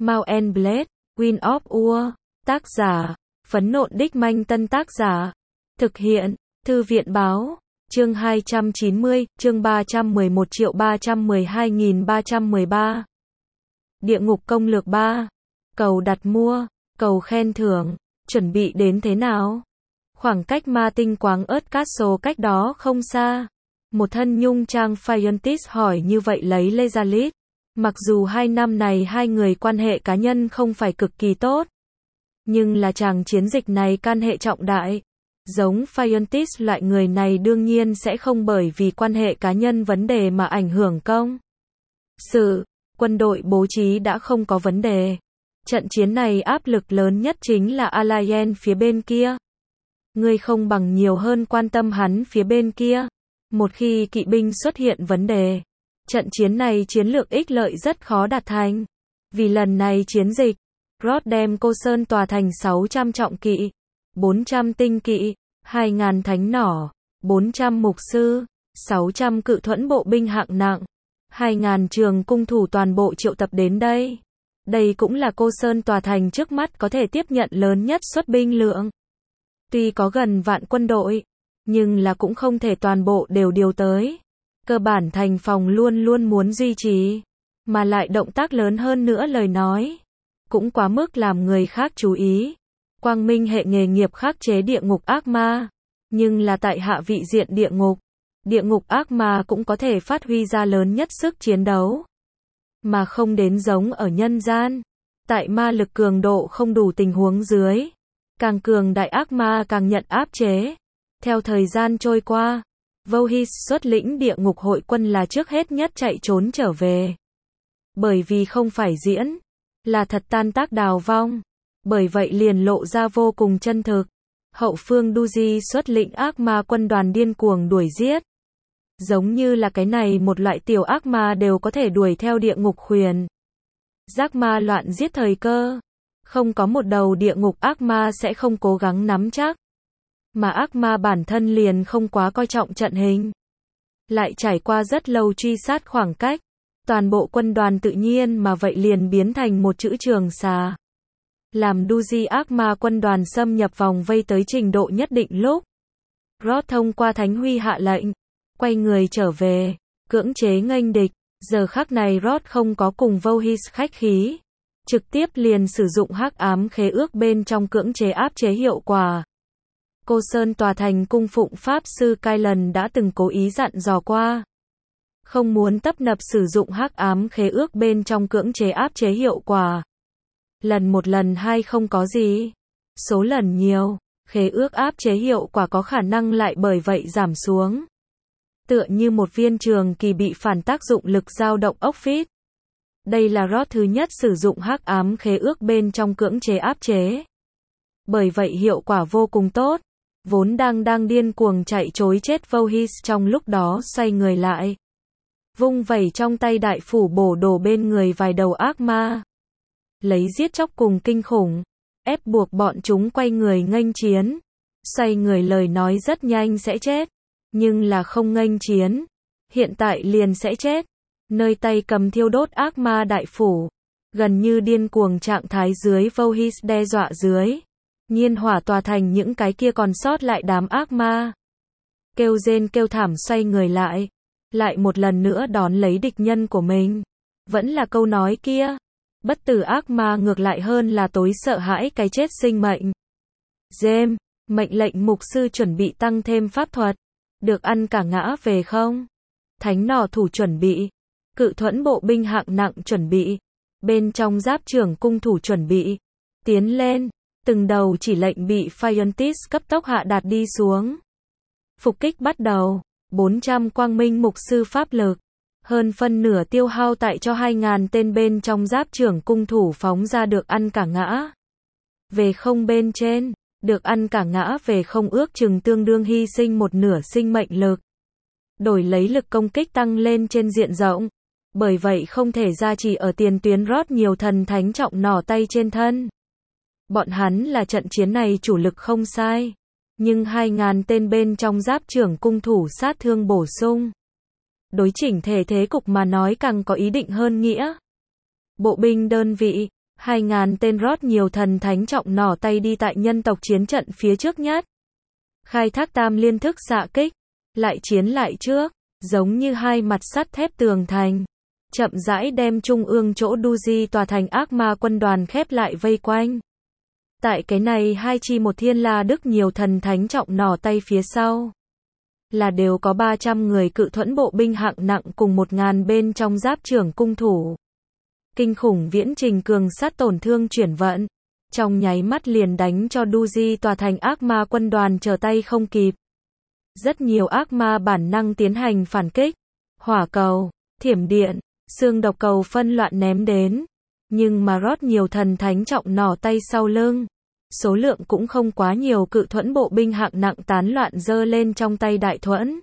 Mount and Blade, Wind of War, tác giả, Phấn Nộn Đích Manh Tân tác giả, thực hiện, Thư viện Báo, chương 290, chương 311.312.313. Địa ngục công lược 3. Cầu đặt mua, cầu khen thưởng, chuẩn bị đến thế nào? Khoảng cách ma tinh quáng ớt Castle cách đó không xa. Một thân nhung trang Fiontis hỏi như vậy lấy Lezalit. Mặc dù 2 năm này hai người quan hệ cá nhân không phải cực kỳ tốt, nhưng là chàng chiến dịch này can hệ trọng đại. Giống Fiontis loại người này đương nhiên sẽ không bởi vì quan hệ cá nhân vấn đề mà ảnh hưởng công sự. Quân đội bố trí đã không có vấn đề. Trận chiến này áp lực lớn nhất chính là Alliance phía bên kia. Ngươi không bằng nhiều hơn quan tâm hắn phía bên kia. Một khi kỵ binh xuất hiện vấn đề, trận chiến này chiến lược ích lợi rất khó đạt thành. Vì lần này chiến dịch, Roth đem Cô Sơn tòa thành 600 trọng kỵ, 400 tinh kỵ, 2.000 thánh nỏ, 400 mục sư, 600 cự thuẫn bộ binh hạng nặng, 2.000 trường cung thủ toàn bộ triệu tập đến đây. Đây cũng là Cô Sơn tòa thành trước mắt có thể tiếp nhận lớn nhất xuất binh lượng. Tuy có gần vạn quân đội, nhưng là cũng không thể toàn bộ đều điều tới. Cơ bản thành phòng luôn luôn muốn duy trì, mà lại động tác lớn hơn nữa lời nói, cũng quá mức làm người khác chú ý. Quang Minh hệ nghề nghiệp khắc chế địa ngục ác ma, nhưng là tại hạ vị diện địa ngục ác ma cũng có thể phát huy ra lớn nhất sức chiến đấu, mà không đến giống ở nhân gian. Tại ma lực cường độ không đủ tình huống dưới, càng cường đại ác ma càng nhận áp chế. Theo thời gian trôi qua, Vohis xuất lĩnh địa ngục hội quân là trước hết nhất chạy trốn trở về. Bởi vì không phải diễn, là thật tan tác đào vong. Bởi vậy liền lộ ra vô cùng chân thực. Hậu phương Duji xuất lĩnh ác ma quân đoàn điên cuồng đuổi giết. Giống như là cái này một loại tiểu ác ma đều có thể đuổi theo địa ngục khuyển. Giác ma loạn giết thời cơ. Không có một đầu địa ngục ác ma sẽ không cố gắng nắm chắc. Mà ác ma bản thân liền không quá coi trọng trận hình. Lại trải qua rất lâu truy sát khoảng cách. Toàn bộ quân đoàn tự nhiên mà vậy liền biến thành một chữ trường xà. Làm Duji ác ma quân đoàn xâm nhập vòng vây tới trình độ nhất định lúc. Roth thông qua Thánh Huy hạ lệnh. Quay người trở về. Cưỡng chế nghênh địch. Giờ khắc này Roth không có cùng Vohis khách khí. Trực tiếp liền sử dụng hắc ám khế ước bên trong cưỡng chế áp chế hiệu quả. Cô Sơn tòa thành cung phụng Pháp Sư Kylan đã từng cố ý dặn dò qua. Không muốn tấp nập sử dụng hắc ám khế ước bên trong cưỡng chế áp chế hiệu quả. Lần một lần hai không có gì. Số lần nhiều, khế ước áp chế hiệu quả có khả năng lại bởi vậy giảm xuống. Tựa như một viên trường kỳ bị phản tác dụng lực dao động ốc vít. Đây là Roth thứ nhất sử dụng hắc ám khế ước bên trong cưỡng chế áp chế. Bởi vậy hiệu quả vô cùng tốt. Vốn đang điên cuồng chạy trối chết Vohis trong lúc đó xoay người lại. Vung vẩy trong tay đại phủ bổ đổ bên người vài đầu ác ma. Lấy giết chóc cùng kinh khủng, ép buộc bọn chúng quay người nghênh chiến. Xoay người lời nói rất nhanh sẽ chết, nhưng là không nghênh chiến, hiện tại liền sẽ chết. Nơi tay cầm thiêu đốt ác ma đại phủ, gần như điên cuồng trạng thái dưới Vohis đe dọa dưới. Nhiên hỏa tòa thành những cái kia còn sót lại đám ác ma. Kêu rên kêu thảm xoay người lại. Lại một lần nữa đón lấy địch nhân của mình. Vẫn là câu nói kia. Bất tử ác ma ngược lại hơn là tối sợ hãi cái chết sinh mệnh. James, mệnh lệnh mục sư chuẩn bị tăng thêm pháp thuật. Được ăn cả ngã về không? Thánh nỏ thủ chuẩn bị. Cự thuẫn bộ binh hạng nặng chuẩn bị. Bên trong giáp trưởng cung thủ chuẩn bị. Tiến lên. Từng đầu chỉ lệnh bị Fiontis cấp tốc hạ đạt đi xuống. Phục kích bắt đầu. 400 quang minh mục sư pháp lực. Hơn phân nửa tiêu hao tại cho 2.000 tên bên trong giáp trưởng cung thủ phóng ra được ăn cả ngã về không bên trên. Được ăn cả ngã về không ước chừng tương đương hy sinh một nửa sinh mệnh lực. Đổi lấy lực công kích tăng lên trên diện rộng. Bởi vậy không thể ra chỉ ở tiền tuyến rót nhiều thần thánh trọng nỏ tay trên thân. Bọn hắn là trận chiến này chủ lực không sai. Nhưng 2.000 tên bên trong giáp trưởng cung thủ sát thương bổ sung. Đối chỉnh thể thế cục mà nói càng có ý định hơn nghĩa. Bộ binh đơn vị, 2.000 tên rót nhiều thần thánh trọng nỏ tay đi tại nhân tộc chiến trận phía trước nhất. Khai thác tam liên thức xạ kích, lại chiến lại trước, giống như hai mặt sắt thép tường thành. Chậm rãi đem trung ương chỗ Duji tòa thành ác ma quân đoàn khép lại vây quanh. Tại cái này hai chi một thiên la đức nhiều thần thánh trọng nỏ tay phía sau. Là đều có 300 người cự thuẫn bộ binh hạng nặng cùng 1.000 bên trong giáp trưởng cung thủ. Kinh khủng viễn trình cường sát tổn thương chuyển vận. Trong nháy mắt liền đánh cho Duji tòa thành ác ma quân đoàn trở tay không kịp. Rất nhiều ác ma bản năng tiến hành phản kích. Hỏa cầu, thiểm điện, xương độc cầu phân loạn ném đến. Nhưng mà rót nhiều thần thánh trọng nỏ tay sau lưng. Số lượng cũng không quá nhiều cự thuẫn bộ binh hạng nặng tán loạn giơ lên trong tay đại thuẫn.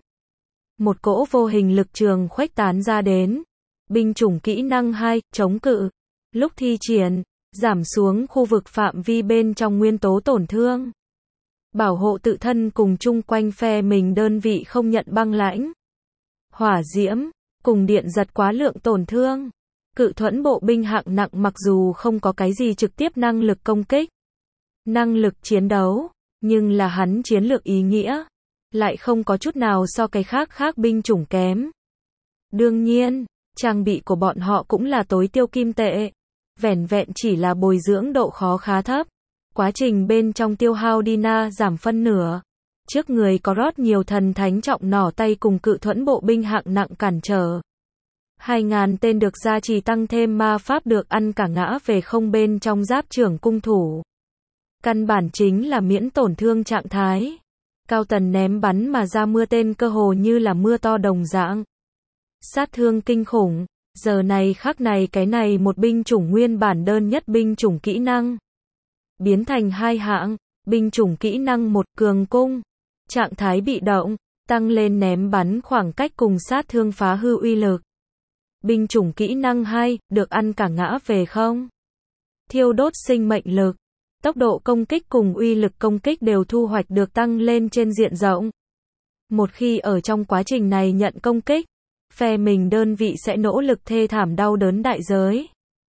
Một cỗ vô hình lực trường khuếch tán ra đến. Binh chủng kỹ năng 2, chống cự. Lúc thi triển, giảm xuống khu vực phạm vi bên trong nguyên tố tổn thương. Bảo hộ tự thân cùng chung quanh phe mình đơn vị không nhận băng lãnh. Hỏa diễm, cùng điện giật quá lượng tổn thương. Cự thuẫn bộ binh hạng nặng mặc dù không có cái gì trực tiếp năng lực công kích, năng lực chiến đấu, nhưng là hắn chiến lược ý nghĩa, lại không có chút nào so cái khác binh chủng kém. Đương nhiên, trang bị của bọn họ cũng là tối tiêu kim tệ, vẻn vẹn chỉ là bồi dưỡng độ khó khá thấp, quá trình bên trong tiêu hao Dina giảm phân nửa. Trước người có rót nhiều thần thánh trọng nỏ tay cùng cự thuẫn bộ binh hạng nặng cản trở. 2.000 tên được gia trì tăng thêm ma pháp được ăn cả ngã về không bên trong giáp trưởng cung thủ. Căn bản chính là miễn tổn thương trạng thái. Cao tần ném bắn mà ra mưa tên cơ hồ như là mưa to đồng dạng. Sát thương kinh khủng. Giờ này khắc này cái này một binh chủng nguyên bản đơn nhất binh chủng kỹ năng. Biến thành hai hạng. Binh chủng kỹ năng 1 cường cung. Trạng thái bị động. Tăng lên ném bắn khoảng cách cùng sát thương phá hư uy lực. Binh chủng kỹ năng 2, được ăn cả ngã về không. Thiêu đốt sinh mệnh lực. Tốc độ công kích cùng uy lực công kích đều thu hoạch được tăng lên trên diện rộng. Một khi ở trong quá trình này nhận công kích, phe mình đơn vị sẽ nỗ lực thê thảm đau đớn đại giới.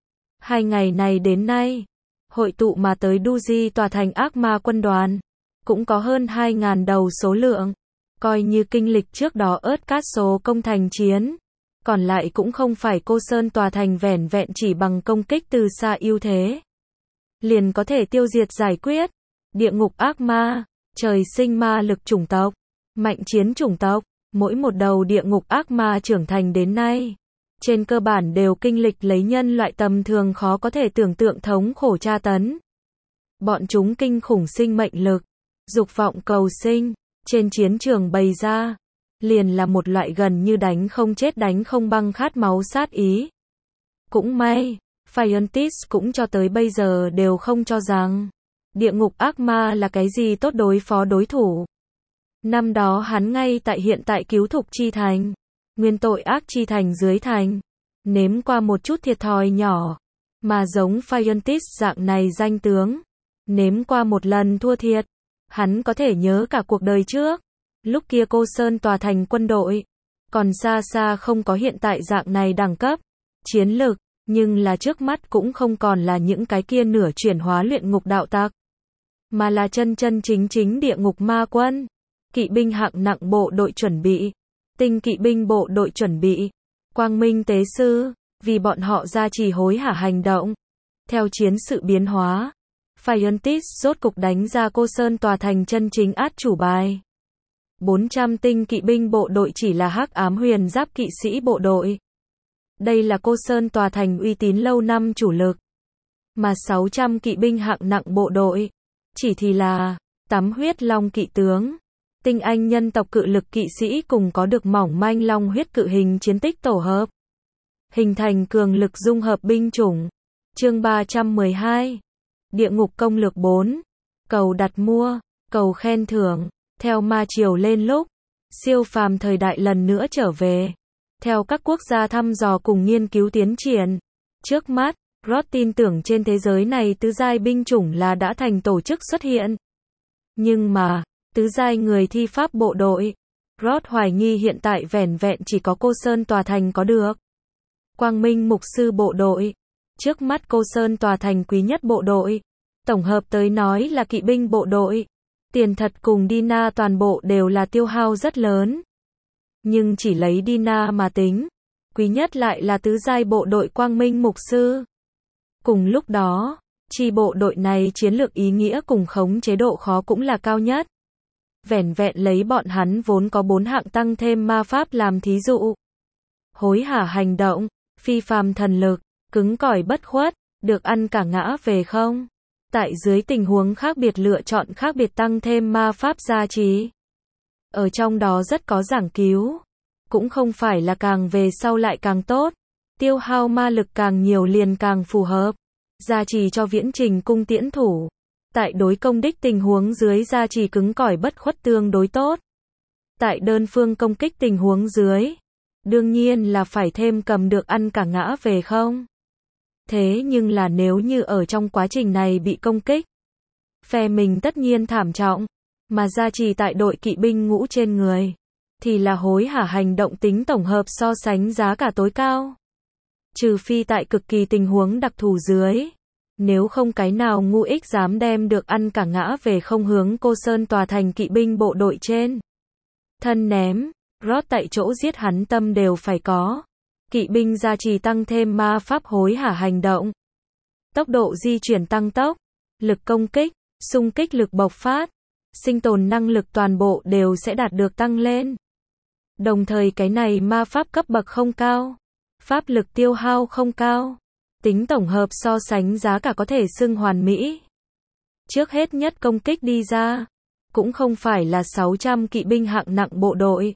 2 ngày này đến nay, hội tụ mà tới Duji tòa thành ác ma quân đoàn, cũng có hơn 2.000 đầu số lượng, coi như kinh lịch trước đó ớt cát số công thành chiến. Còn lại cũng không phải cô sơn tòa thành vẻn vẹn chỉ bằng công kích từ xa ưu thế liền có thể tiêu diệt giải quyết. Địa ngục ác ma, trời sinh ma lực chủng tộc, mạnh chiến chủng tộc, mỗi một đầu địa ngục ác ma trưởng thành đến nay, trên cơ bản đều kinh lịch lấy nhân loại tầm thường khó có thể tưởng tượng thống khổ tra tấn. Bọn chúng kinh khủng sinh mệnh lực, dục vọng cầu sinh, trên chiến trường bày ra, liền là một loại gần như đánh không chết đánh không băng khát máu sát ý. Cũng may, Fiontis cũng cho tới bây giờ đều không cho rằng địa ngục ác ma là cái gì tốt đối phó đối thủ. Năm đó hắn ngay tại hiện tại cứu thục chi thành, nguyên tội ác chi thành dưới thành, nếm qua một chút thiệt thòi nhỏ, mà giống Fiontis dạng này danh tướng, nếm qua một lần thua thiệt, hắn có thể nhớ cả cuộc đời trước. Lúc kia cô sơn tòa thành quân đội, còn xa xa không có hiện tại dạng này đẳng cấp, chiến lực, nhưng là trước mắt cũng không còn là những cái kia nửa chuyển hóa luyện ngục đạo tặc, mà là chân chân chính chính địa ngục ma quân, kỵ binh hạng nặng bộ đội chuẩn bị, tinh kỵ binh bộ đội chuẩn bị, quang minh tế sư, vì bọn họ ra trì hối hả hành động. Theo chiến sự biến hóa, Fiontis rốt cục đánh ra cô sơn tòa thành chân chính át chủ bài. 400 tinh kỵ binh bộ đội chỉ là hắc ám huyền giáp kỵ sĩ bộ đội. Đây là cô sơn tòa thành uy tín lâu năm chủ lực. Mà 600 kỵ binh hạng nặng bộ đội, chỉ thì là tắm huyết long kỵ tướng, tinh anh nhân tộc cự lực kỵ sĩ cùng có được mỏng manh long huyết cự hình chiến tích tổ hợp. Hình thành cường lực dung hợp binh chủng. Chương 312. Địa ngục công lược 4. Cầu đặt mua, cầu khen thưởng. Theo ma triều lên lúc, siêu phàm thời đại lần nữa trở về. Theo các quốc gia thăm dò cùng nghiên cứu tiến triển. Trước mắt, Rod tin tưởng trên thế giới này tứ giai binh chủng là đã thành tổ chức xuất hiện. Nhưng mà, tứ giai người thi pháp bộ đội, Rod hoài nghi hiện tại vẻn vẹn chỉ có cô sơn tòa thành có được. Quang minh mục sư bộ đội, Trước mắt Cô Sơn tòa thành quý nhất bộ đội. Tổng hợp tới nói là kỵ binh bộ đội. Tiền thật cùng Dina toàn bộ đều là tiêu hao rất lớn. Nhưng chỉ lấy Dina mà tính, quý nhất lại là tứ giai bộ đội Quang Minh Mục Sư. Cùng lúc đó, chi bộ đội này chiến lược ý nghĩa cùng khống chế độ khó cũng là cao nhất. Vẻn vẹn lấy bọn hắn vốn có 4 hạng tăng thêm ma pháp làm thí dụ. Hối hả hành động, phi phàm thần lực, cứng cỏi bất khuất, được ăn cả ngã về không. Tại dưới tình huống khác biệt lựa chọn khác biệt tăng thêm ma pháp gia trì. Ở trong đó rất có giảng cứu. Cũng không phải là càng về sau lại càng tốt. Tiêu hao ma lực càng nhiều liền càng phù hợp. Gia trì cho viễn trình cung tiễn thủ. Tại đối công đích tình huống dưới gia trì cứng cỏi bất khuất tương đối tốt. Tại đơn phương công kích tình huống dưới, đương nhiên là phải thêm cầm được ăn cả ngã về không. Thế nhưng là nếu như ở trong quá trình này bị công kích, phe mình tất nhiên thảm trọng, mà gia trì tại đội kỵ binh ngũ trên người, thì là hối hả hành động tính tổng hợp so sánh giá cả tối cao. Trừ phi tại cực kỳ tình huống đặc thù dưới. Nếu không cái nào ngu ích dám đem được ăn cả ngã về không hướng Cô Sơn tòa thành kỵ binh bộ đội trên. Thân ném, rót tại chỗ giết hắn tâm đều phải có. Kỵ binh gia trì tăng thêm ma pháp hối hả hành động. Tốc độ di chuyển tăng tốc, lực công kích, xung kích lực bộc phát, sinh tồn năng lực toàn bộ đều sẽ đạt được tăng lên. Đồng thời cái này ma pháp cấp bậc không cao, pháp lực tiêu hao không cao. Tính tổng hợp so sánh giá cả có thể xưng hoàn mỹ. Trước hết nhất công kích đi ra, cũng không phải là 600 kỵ binh hạng nặng bộ đội,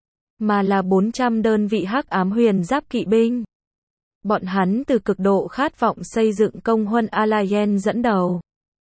mà là 400 đơn vị hắc ám huyền giáp kỵ binh. Bọn hắn từ cực độ khát vọng xây dựng công huân Alayen dẫn đầu.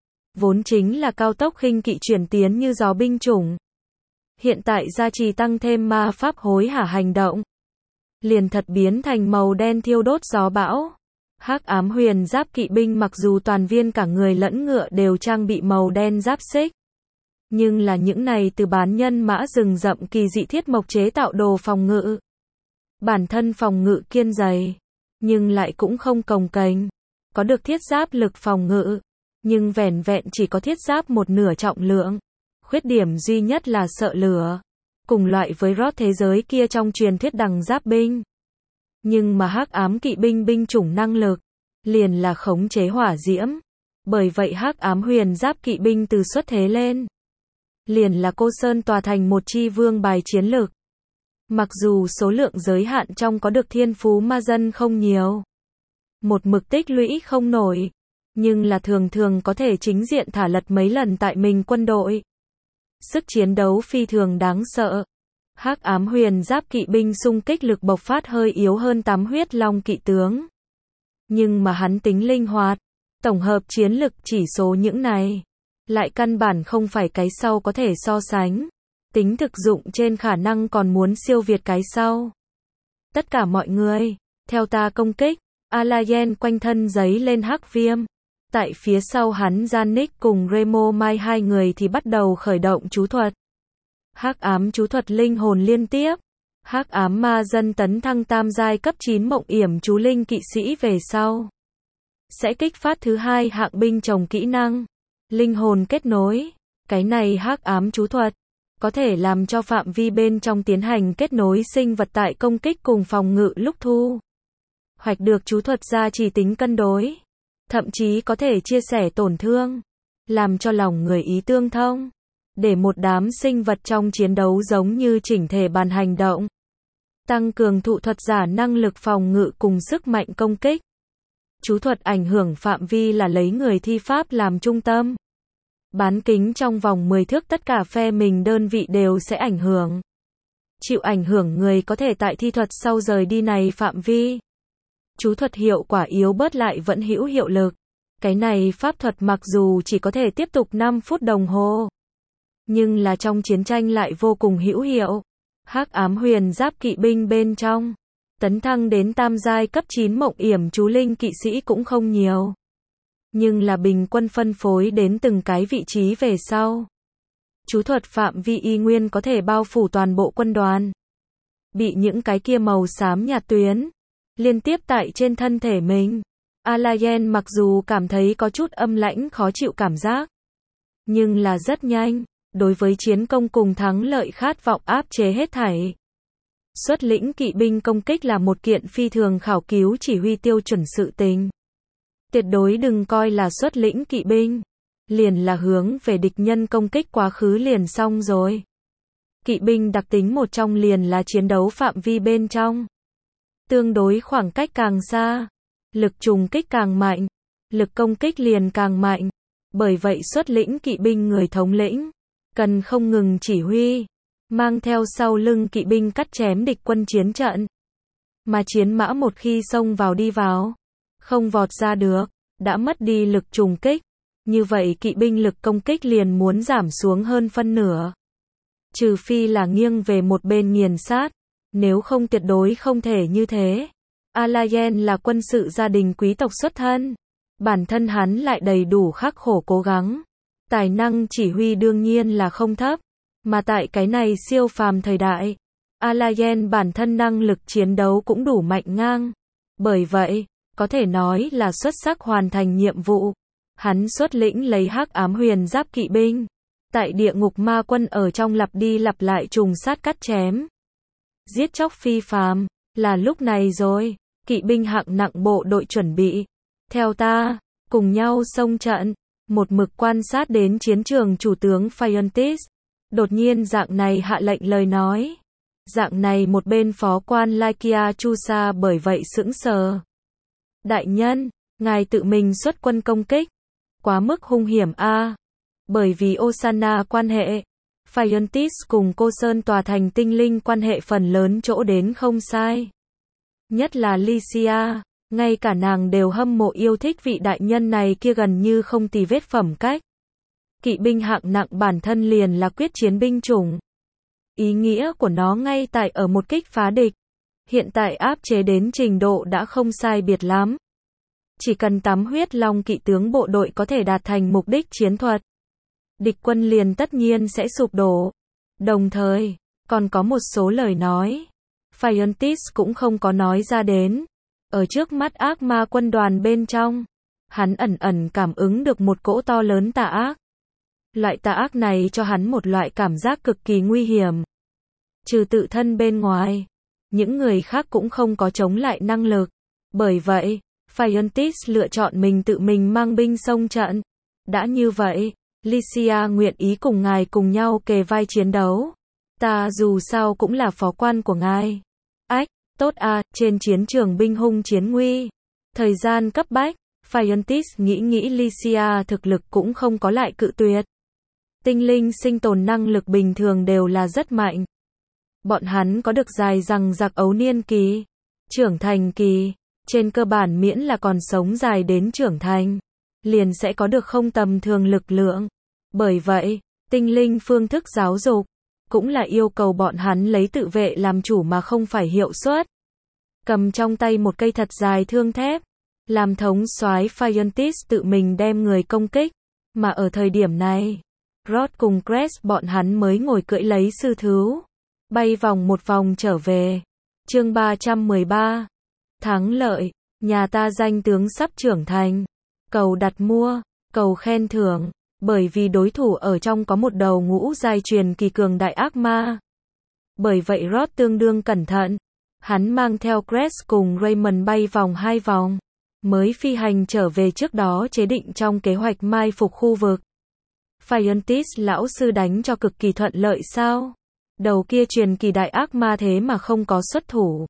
Vốn chính là cao tốc khinh kỵ chuyển tiến như gió binh chủng. Hiện tại gia trì tăng thêm ma pháp hối hả hành động. Liền thật biến thành màu đen thiêu đốt gió bão. Hắc ám huyền giáp kỵ binh mặc dù toàn viên cả người lẫn ngựa đều trang bị màu đen giáp xích. Nhưng là những này từ bán nhân mã rừng rậm kỳ dị thiết mộc chế tạo đồ phòng ngự. Bản thân phòng ngự kiên dày, nhưng lại cũng không cồng kềnh. Có được thiết giáp lực phòng ngự, nhưng vẻn vẹn chỉ có thiết giáp một nửa trọng lượng. Khuyết điểm duy nhất là sợ lửa. Cùng loại với rót thế giới kia trong truyền thuyết đằng giáp binh. Nhưng mà hắc ám kỵ binh binh chủng năng lực, liền là khống chế hỏa diễm. Bởi vậy hắc ám huyền giáp kỵ binh từ xuất thế lên, liền là Cô Sơn tòa thành một chi vương bài chiến lược. Mặc dù số lượng giới hạn trong có được thiên phú ma dân không nhiều, một mực tích lũy không nổi, nhưng là thường thường có thể chính diện thả lật mấy lần tại mình quân đội. Sức chiến đấu phi thường đáng sợ. Hắc ám huyền giáp kỵ binh xung kích lực bộc phát hơi yếu hơn 8 huyết long kỵ tướng. Nhưng mà hắn tính linh hoạt, tổng hợp chiến lực chỉ số những này, lại căn bản không phải cái sau có thể so sánh. Tính thực dụng trên khả năng còn muốn siêu việt cái sau. Tất cả mọi người, theo ta công kích. Alayen quanh thân giấy lên hắc viêm. Tại phía sau hắn Janik cùng Remo Mai hai người thì bắt đầu khởi động chú thuật. Hắc ám chú thuật linh hồn liên tiếp. Hắc ám ma dân tấn thăng tam giai cấp 9 mộng yểm chú linh kỵ sĩ về sau. Sẽ kích phát thứ hai hạng binh chồng kỹ năng. Linh hồn kết nối. Cái này hắc ám chú thuật có thể làm cho phạm vi bên trong tiến hành kết nối sinh vật tại công kích cùng phòng ngự lúc thu hoạch được chú thuật gia trì tính cân đối. Thậm chí có thể chia sẻ tổn thương, làm cho lòng người ý tương thông, để một đám sinh vật trong chiến đấu giống như chỉnh thể bàn hành động. Tăng cường thụ thuật giả năng lực phòng ngự cùng sức mạnh công kích. Chú thuật ảnh hưởng phạm vi là lấy người thi pháp làm trung tâm. Bán kính trong vòng 10 thước tất cả phe mình đơn vị đều sẽ ảnh hưởng. Chịu ảnh hưởng người có thể tại thi thuật sau rời đi này phạm vi. Chú thuật hiệu quả yếu bớt lại vẫn hữu hiệu lực. Cái này pháp thuật mặc dù chỉ có thể tiếp tục 5 phút đồng hồ, nhưng là trong chiến tranh lại vô cùng hữu hiệu. Hắc ám huyền giáp kỵ binh bên trong, tấn thăng đến tam giai cấp 9 mộng yểm chú linh kỵ sĩ cũng không nhiều. Nhưng là bình quân phân phối đến từng cái vị trí về sau. Chú thuật phạm vi y nguyên có thể bao phủ toàn bộ quân đoàn. Bị những cái kia màu xám nhạt tuyến liên tiếp tại trên thân thể mình. Alayen mặc dù cảm thấy có chút âm lãnh khó chịu cảm giác, nhưng là rất nhanh, đối với chiến công cùng thắng lợi khát vọng áp chế hết thảy. Xuất lĩnh kỵ binh công kích là một kiện phi thường khảo cứu chỉ huy tiêu chuẩn sự tình. Tuyệt đối đừng coi là xuất lĩnh kỵ binh, liền là hướng về địch nhân công kích quá khứ liền xong rồi. Kỵ binh đặc tính một trong liền là chiến đấu phạm vi bên trong. Tương đối khoảng cách càng xa, lực trùng kích càng mạnh, lực công kích liền càng mạnh. Bởi vậy xuất lĩnh kỵ binh người thống lĩnh, cần không ngừng chỉ huy, mang theo sau lưng kỵ binh cắt chém địch quân chiến trận. Mà chiến mã một khi xông vào đi vào, không vọt ra được, đã mất đi lực trùng kích, như vậy kỵ binh lực công kích liền muốn giảm xuống hơn phân nửa. Trừ phi là nghiêng về một bên nghiền sát, nếu không tuyệt đối không thể như thế. Alayen là quân sự gia đình quý tộc xuất thân, bản thân hắn lại đầy đủ khắc khổ cố gắng. Tài năng chỉ huy đương nhiên là không thấp, mà tại cái này siêu phàm thời đại, Alayen bản thân năng lực chiến đấu cũng đủ mạnh ngang. Bởi vậy, có thể nói là xuất sắc hoàn thành nhiệm vụ. Hắn xuất lĩnh lấy hắc ám huyền giáp kỵ binh, tại địa ngục ma quân ở trong lặp đi lặp lại trùng sát cắt chém. Giết chóc phi phàm, là lúc này rồi, kỵ binh hạng nặng bộ đội chuẩn bị. Theo ta, cùng nhau xông trận, một mực quan sát đến chiến trường chủ tướng Phiontis. Đột nhiên dạng này hạ lệnh lời nói. Dạng này một bên phó quan Lykia Chusa bởi vậy sững sờ. Đại nhân, ngài tự mình xuất quân công kích. Quá mức hung hiểm a. Bởi vì Osana quan hệ, Phiontis cùng Cô Sơn tòa thành tinh linh quan hệ phần lớn chỗ đến không sai. Nhất là Lycia, ngay cả nàng đều hâm mộ yêu thích vị đại nhân này kia gần như không tì vết phẩm cách. Kỵ binh hạng nặng bản thân liền là quyết chiến binh chủng. Ý nghĩa của nó ngay tại ở một kích phá địch. Hiện tại áp chế đến trình độ đã không sai biệt lắm. Chỉ cần tắm huyết long kỵ tướng bộ đội có thể đạt thành mục đích chiến thuật, địch quân liền tất nhiên sẽ sụp đổ. Đồng thời, còn có một số lời nói, Phiontis cũng không có nói ra đến. Ở trước mắt ác ma quân đoàn bên trong, hắn ẩn ẩn cảm ứng được một cỗ to lớn tà ác. Loại tà ác này cho hắn một loại cảm giác cực kỳ nguy hiểm. Trừ tự thân bên ngoài, những người khác cũng không có chống lại năng lực. Bởi vậy, Phiontis lựa chọn mình tự mình mang binh xông trận. Đã như vậy, Lycia nguyện ý cùng ngài cùng nhau kề vai chiến đấu. Ta dù sao cũng là phó quan của ngài. Ách, tốt à, trên chiến trường binh hung chiến nguy. Thời gian cấp bách, Phiontis nghĩ Lycia thực lực cũng không có lại cự tuyệt. Tinh linh sinh tồn năng lực bình thường đều là rất mạnh. Bọn hắn có được dài dằng dặc ấu niên kỳ, trưởng thành kỳ, trên cơ bản miễn là còn sống dài đến trưởng thành, liền sẽ có được không tầm thường lực lượng. Bởi vậy, tinh linh phương thức giáo dục, cũng là yêu cầu bọn hắn lấy tự vệ làm chủ mà không phải hiệu suất. Cầm trong tay một cây thật dài thương thép, làm thống soái Phiontis tự mình đem người công kích, mà ở thời điểm này, Rod cùng Cress bọn hắn mới ngồi cưỡi lấy sư thú, bay vòng một vòng trở về. Chương 313. Thắng lợi, nhà ta danh tướng sắp trưởng thành. Cầu đặt mua, cầu khen thưởng, bởi vì đối thủ ở trong có một đầu ngũ giai truyền kỳ cường đại ác ma. Bởi vậy Rod tương đương cẩn thận, hắn mang theo Cress cùng Raymond bay vòng 2 vòng, mới phi hành trở về trước đó chế định trong kế hoạch mai phục khu vực. Phiontis lão sư đánh cho cực kỳ thuận lợi sao? Đầu kia truyền kỳ đại ác ma thế mà không có xuất thủ.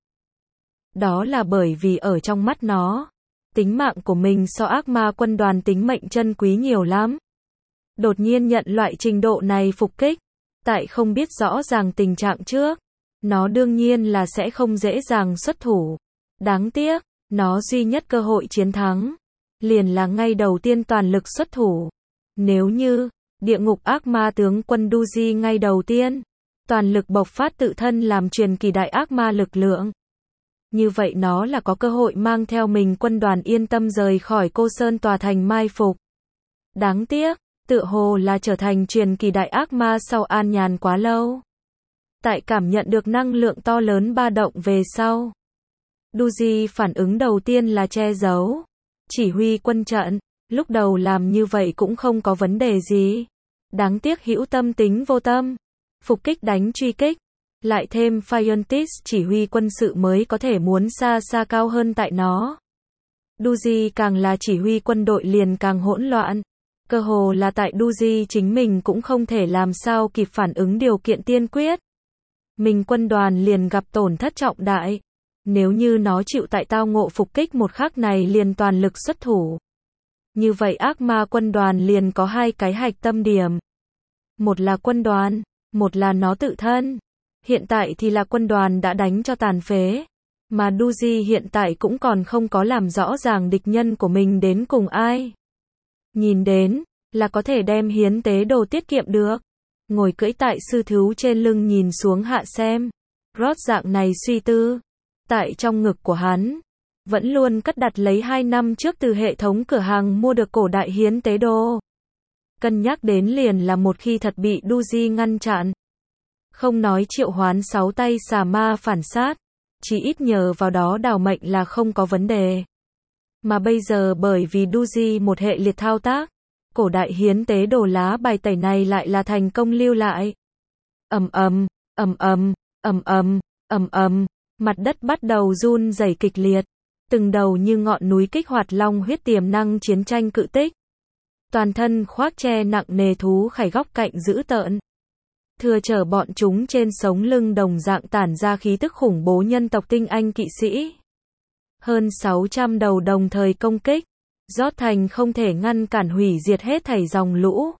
Đó là bởi vì ở trong mắt nó, tính mạng của mình so ác ma quân đoàn tính mệnh chân quý nhiều lắm. Đột nhiên nhận loại trình độ này phục kích, tại không biết rõ ràng tình trạng trước, nó đương nhiên là sẽ không dễ dàng xuất thủ. Đáng tiếc, nó duy nhất cơ hội chiến thắng, liền là ngay đầu tiên toàn lực xuất thủ. Nếu như, địa ngục ác ma tướng quân Duji ngay đầu tiên, toàn lực bộc phát tự thân làm truyền kỳ đại ác ma lực lượng. Như vậy nó là có cơ hội mang theo mình quân đoàn yên tâm rời khỏi Cô Sơn tòa thành mai phục. Đáng tiếc, tựa hồ là trở thành truyền kỳ đại ác ma sau an nhàn quá lâu. Tại cảm nhận được năng lượng to lớn ba động về sau, Duji phản ứng đầu tiên là che giấu. chỉ huy quân trận. Lúc đầu làm như vậy cũng không có vấn đề gì. Đáng tiếc hữu tâm tính vô tâm. Phục kích đánh truy kích. Lại thêm Phiontis chỉ huy quân sự mới có thể muốn xa xa cao hơn tại nó. Duji càng là chỉ huy quân đội liền càng hỗn loạn. Cơ hồ là tại Duji chính mình cũng không thể làm sao kịp phản ứng điều kiện tiên quyết. Mình quân đoàn liền gặp tổn thất trọng đại. Nếu như nó chịu tại tao ngộ phục kích một khắc này liền toàn lực xuất thủ. Như vậy ác ma quân đoàn liền có hai cái hạch tâm điểm. Một là quân đoàn, một là nó tự thân. Hiện tại thì là quân đoàn đã đánh cho tàn phế. Mà Duji hiện tại cũng còn không có làm rõ ràng địch nhân của mình đến cùng ai. Nhìn đến, là có thể đem hiến tế đồ tiết kiệm được. Ngồi cưỡi tại sư thú trên lưng nhìn xuống hạ xem. Rod dạng này suy tư. Tại trong ngực của hắn, vẫn luôn cất đặt lấy 2 năm trước từ hệ thống cửa hàng mua được cổ đại hiến tế đồ. Cân nhắc đến liền là một khi thật bị Duji ngăn chặn. Không nói triệu hoán 6 tay xà ma phản sát. Chỉ ít nhờ vào đó đào mệnh là không có vấn đề. Mà bây giờ bởi vì Duji một hệ liệt thao tác, cổ đại hiến tế đồ lá bài tẩy này lại là thành công lưu lại. Ầm ầm, ầm ầm, ầm ầm, ầm ầm, mặt đất bắt đầu run rẩy kịch liệt, từng đầu như ngọn núi kích hoạt long huyết tiềm năng chiến tranh cự tích. Toàn thân khoác che nặng nề thú khải góc cạnh dữ tợn. Thừa chở bọn chúng trên sống lưng đồng dạng tản ra khí tức khủng bố nhân tộc tinh anh kỵ sĩ. Hơn 600 đầu đồng thời công kích, rót thành không thể ngăn cản hủy diệt hết thảy dòng lũ.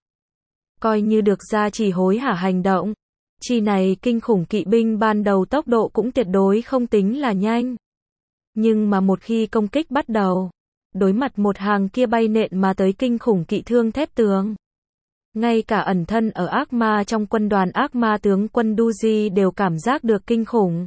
Coi như được ra chỉ hối hả hành động. Chi này kinh khủng kỵ binh ban đầu tốc độ cũng tuyệt đối không tính là nhanh. Nhưng mà một khi công kích bắt đầu, đối mặt một hàng kia bay nện mà tới kinh khủng kỵ thương thép tường. Ngay cả ẩn thân ở ác ma trong quân đoàn ác ma tướng quân Duji đều cảm giác được kinh khủng.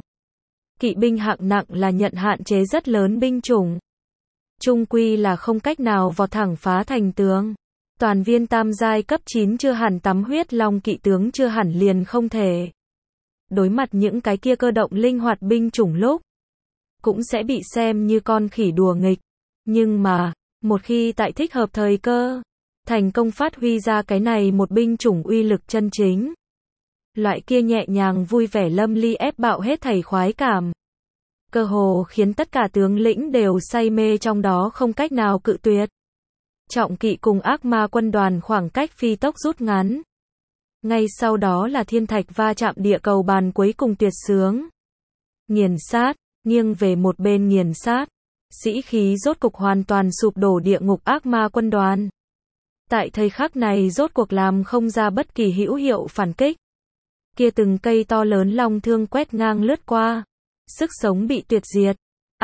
Kỵ binh hạng nặng là nhận hạn chế rất lớn binh chủng. Trung quy là không cách nào vọt thẳng phá thành tướng. Toàn viên tam giai cấp 9 chưa hẳn tắm huyết long kỵ tướng chưa hẳn liền không thể. Đối mặt những cái kia cơ động linh hoạt binh chủng lúc, cũng sẽ bị xem như con khỉ đùa nghịch. Nhưng mà, một khi tại thích hợp thời cơ, thành công phát huy ra cái này một binh chủng uy lực chân chính. Loại kia nhẹ nhàng vui vẻ lâm ly ép bạo hết thảy khoái cảm. Cơ hồ khiến tất cả tướng lĩnh đều say mê trong đó không cách nào cự tuyệt. Trọng kỵ cùng ác ma quân đoàn khoảng cách phi tốc rút ngắn. Ngay sau đó là thiên thạch va chạm địa cầu bàn cuối cùng tuyệt sướng. Nghiền sát, nghiêng về một bên nghiền sát. Sĩ khí rốt cục hoàn toàn sụp đổ địa ngục ác ma quân đoàn. Tại thời khắc này rốt cuộc làm không ra bất kỳ hữu hiệu phản kích. Kia từng cây to lớn long thương quét ngang lướt qua. Sức sống bị tuyệt diệt.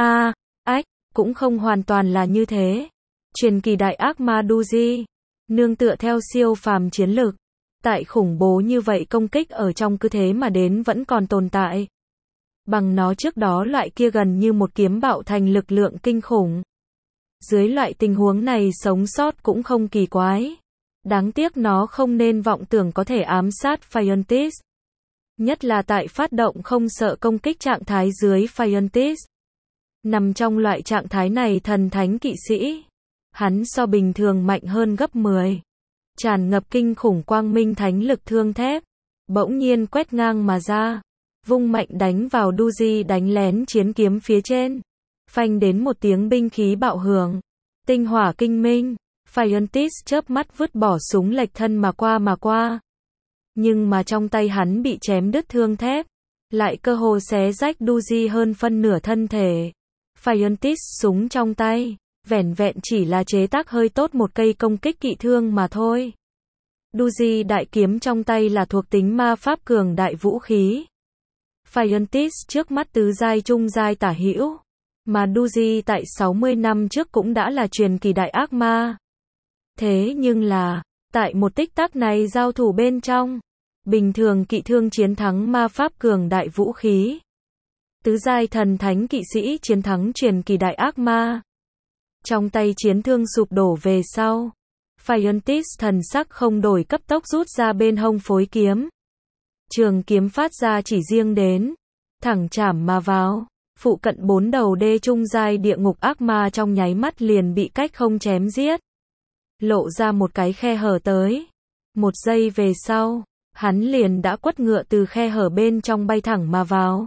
Cũng không hoàn toàn là như thế. Truyền kỳ đại ác ma Duji, nương tựa theo siêu phàm chiến lực. Tại khủng bố như vậy công kích ở trong cứ thế mà đến vẫn còn tồn tại. Bằng nó trước đó loại kia gần như một kiếm bạo thành lực lượng kinh khủng. Dưới loại tình huống này sống sót cũng không kỳ quái. Đáng tiếc nó không nên vọng tưởng có thể ám sát Phiontis. Nhất là tại phát động không sợ công kích trạng thái dưới Phiontis. Nằm trong loại trạng thái này thần thánh kỵ sĩ. Hắn so bình thường mạnh hơn gấp 10. Tràn ngập kinh khủng quang minh thánh lực thương thép. Bỗng nhiên quét ngang mà ra. Vung mạnh đánh vào Duji đánh lén chiến kiếm phía trên. Phanh đến một tiếng binh khí bạo hưởng. Tinh hỏa kinh minh. Phiontis chớp mắt vứt bỏ súng lệch thân mà qua. Nhưng mà trong tay hắn bị chém đứt thương thép. Lại cơ hồ xé rách Duji hơn phân nửa thân thể. Phiontis súng trong tay. Vẻn vẹn chỉ là chế tác hơi tốt một cây công kích kỵ thương mà thôi. Duji đại kiếm trong tay là thuộc tính ma pháp cường đại vũ khí. Phiontis trước mắt tứ giai trung giai tả hữu. Mà Duji tại 60 năm trước cũng đã là truyền kỳ đại ác ma. Thế nhưng là, tại một tích tắc này giao thủ bên trong, bình thường kỵ thương chiến thắng ma pháp cường đại vũ khí. Tứ giai thần thánh kỵ sĩ chiến thắng truyền kỳ đại ác ma. Trong tay chiến thương sụp đổ về sau. Phiontis thần sắc không đổi cấp tốc rút ra bên hông phối kiếm. Trường kiếm phát ra chỉ riêng đến. Thẳng chảm mà vào. phụ cận 4 đầu đê trung giai địa ngục ác ma trong nháy mắt liền bị cách không chém giết. Lộ ra một cái khe hở tới. Một giây về sau, hắn liền đã quất ngựa từ khe hở bên trong bay thẳng mà vào.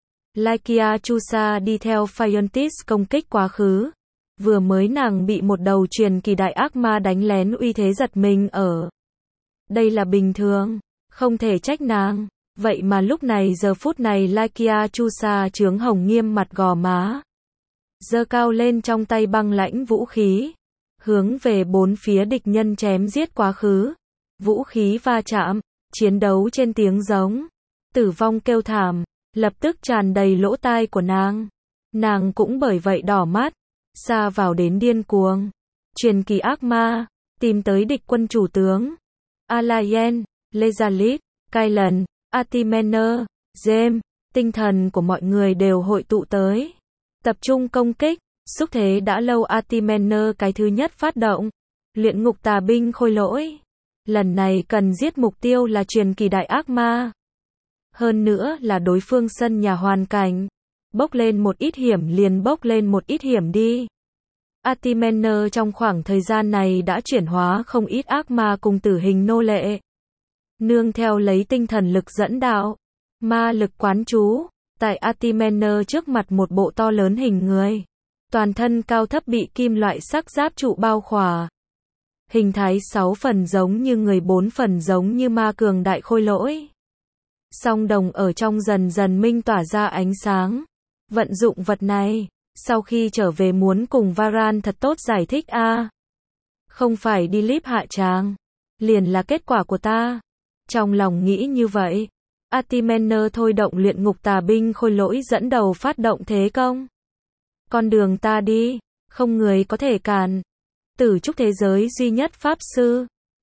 Lykia Chusa đi theo Phiontis công kích quá khứ. Vừa mới nàng bị một đầu truyền kỳ đại ác ma đánh lén uy thế giật mình ở. Đây là bình thường, không thể trách nàng. Vậy mà lúc này giờ phút này Lykia Chusa chướng hồng nghiêm mặt gò má. Giơ cao lên trong tay băng lãnh vũ khí. Hướng về bốn phía địch nhân chém giết quá khứ. Vũ khí va chạm, chiến đấu trên tiếng giống. Tử vong kêu thảm, lập tức tràn đầy lỗ tai của nàng. Nàng cũng bởi vậy đỏ mắt. Xa vào đến điên cuồng. Truyền kỳ ác ma, tìm tới địch quân chủ tướng. Alayen, Lezalit, Kylan, Atimener, James, tinh thần của mọi người đều hội tụ tới. Tập trung công kích, xúc thế đã lâu Atimener cái thứ nhất phát động. Luyện ngục tà binh khôi lỗi. Lần này cần giết mục tiêu là truyền kỳ đại ác ma. Hơn nữa là đối phương sân nhà hoàn cảnh. Bốc lên một ít hiểm liền bốc lên một ít hiểm đi. Atimener trong khoảng thời gian này đã chuyển hóa không ít ác ma cùng tử hình nô lệ. Nương theo lấy tinh thần lực dẫn đạo, ma lực quán chú, tại Atimener trước mặt một bộ to lớn hình người. Toàn thân cao thấp bị kim loại sắc giáp trụ bao khỏa. Hình thái 6 phần giống như người 4 phần giống như ma cường đại khôi lỗi. Song đồng ở trong dần dần minh tỏa ra ánh sáng. Vận dụng vật này, sau khi trở về muốn cùng Varan thật tốt giải thích a. Không phải đi líp hạ tràng, liền là kết quả của ta. Trong lòng nghĩ như vậy, Atimener thôi động luyện ngục tà binh khôi lỗi dẫn đầu phát động thế công. Con đường ta đi, không người có thể cản. Tử trúc thế giới duy nhất pháp sư,